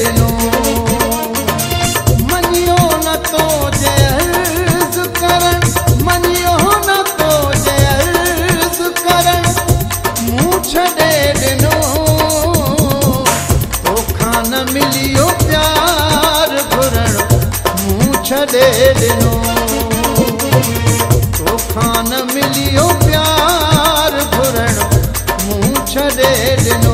ॾिनो मञियो न तो जे अर्ज़ करण मञियो न तो जे अर्ज़ करण मूं छॾे ॾिनो तोखां न मिलियो प्यार घुरण मूं छॾे ॾिनो तोखां न मिलियो प्यार घुरण मूं छॾे ॾिनो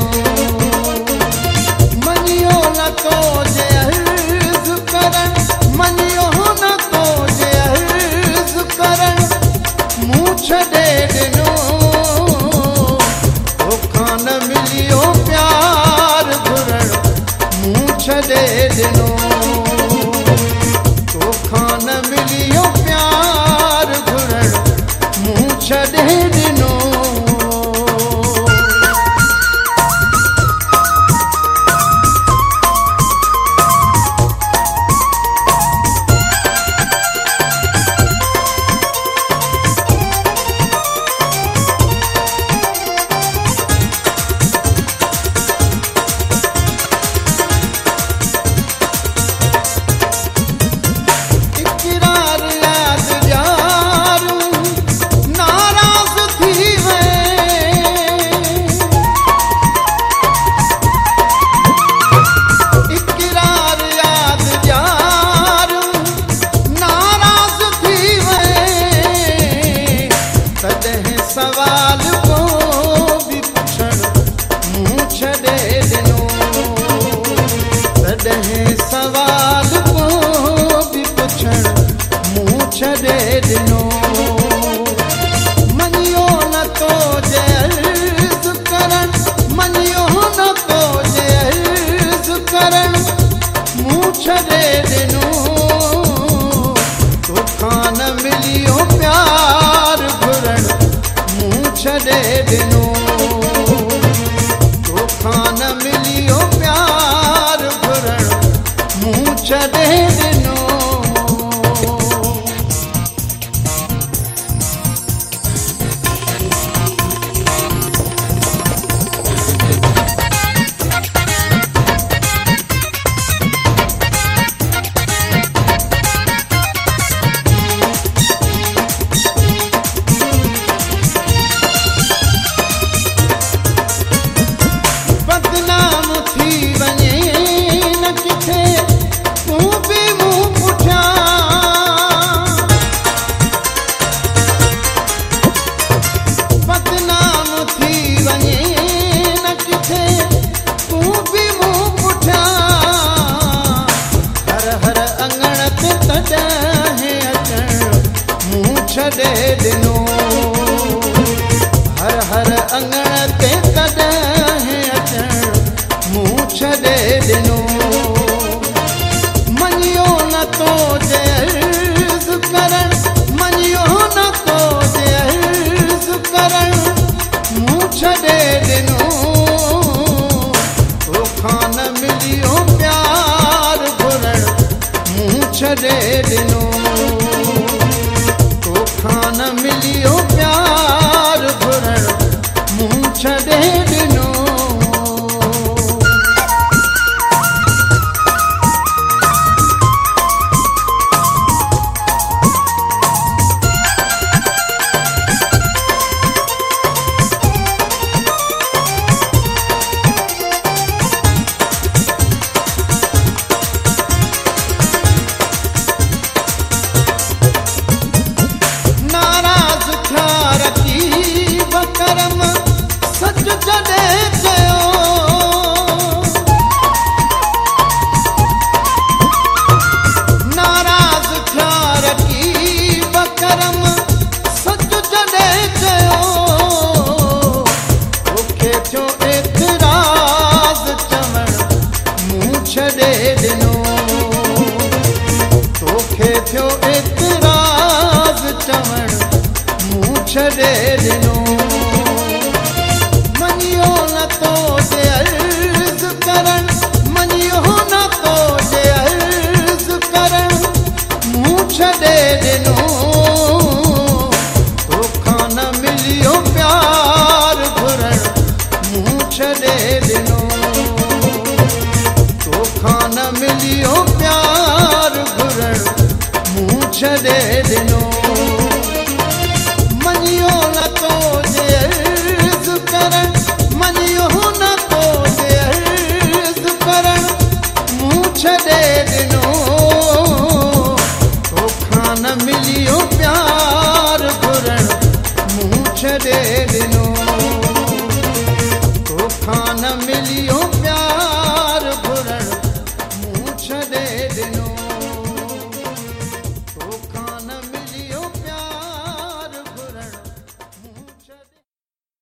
मञियो न तो जे अर्ज़ करण मञियो न तो जे अर्ज़ करण मूं छॾे ॾिनो तोखां न मिलियो प्यार घुरण मूं छॾे ॾिनो तोखां न मिलियो प्यार घुरण मूं छॾे ॾिनो सवाल को भी पुछण मूं छॾे ॾिनो तॾहिं सवाल को भी पुछण मूं छॾे ॾिनो मञियो न तो जे अर्ज़ करण मञियो न तो जे अर्ज़ करण मूं छॾे ॾिनो तोखां न मिलियो प्यार घुरण छॾे ॾिनो तोखां न मिलियो प्यार घुरण मूं छॾे ॾिनो बदनाम थी वञे न किथे तूं बि मूं पुठियां बदनाम थी वञे न किथे तूं बि मूं पुठियां हर हर अंगण ते तॾहिं अचण मूं छॾे ॾिनो हर हर अंगण ते तॾहिं मूं छॾे ॾिनो मञियो न तो जे अर्ज़ करण मञियो न तो जे अर्ज़ करण मूं छॾे ॾिनो तोखां न मिलियो प्यार घुरण मूं छॾे ॾिनो तोखां न मिलियो प्यार घुरण मूं छॾे ॾिनो ॾिनो तोखां न मिलियो प्यार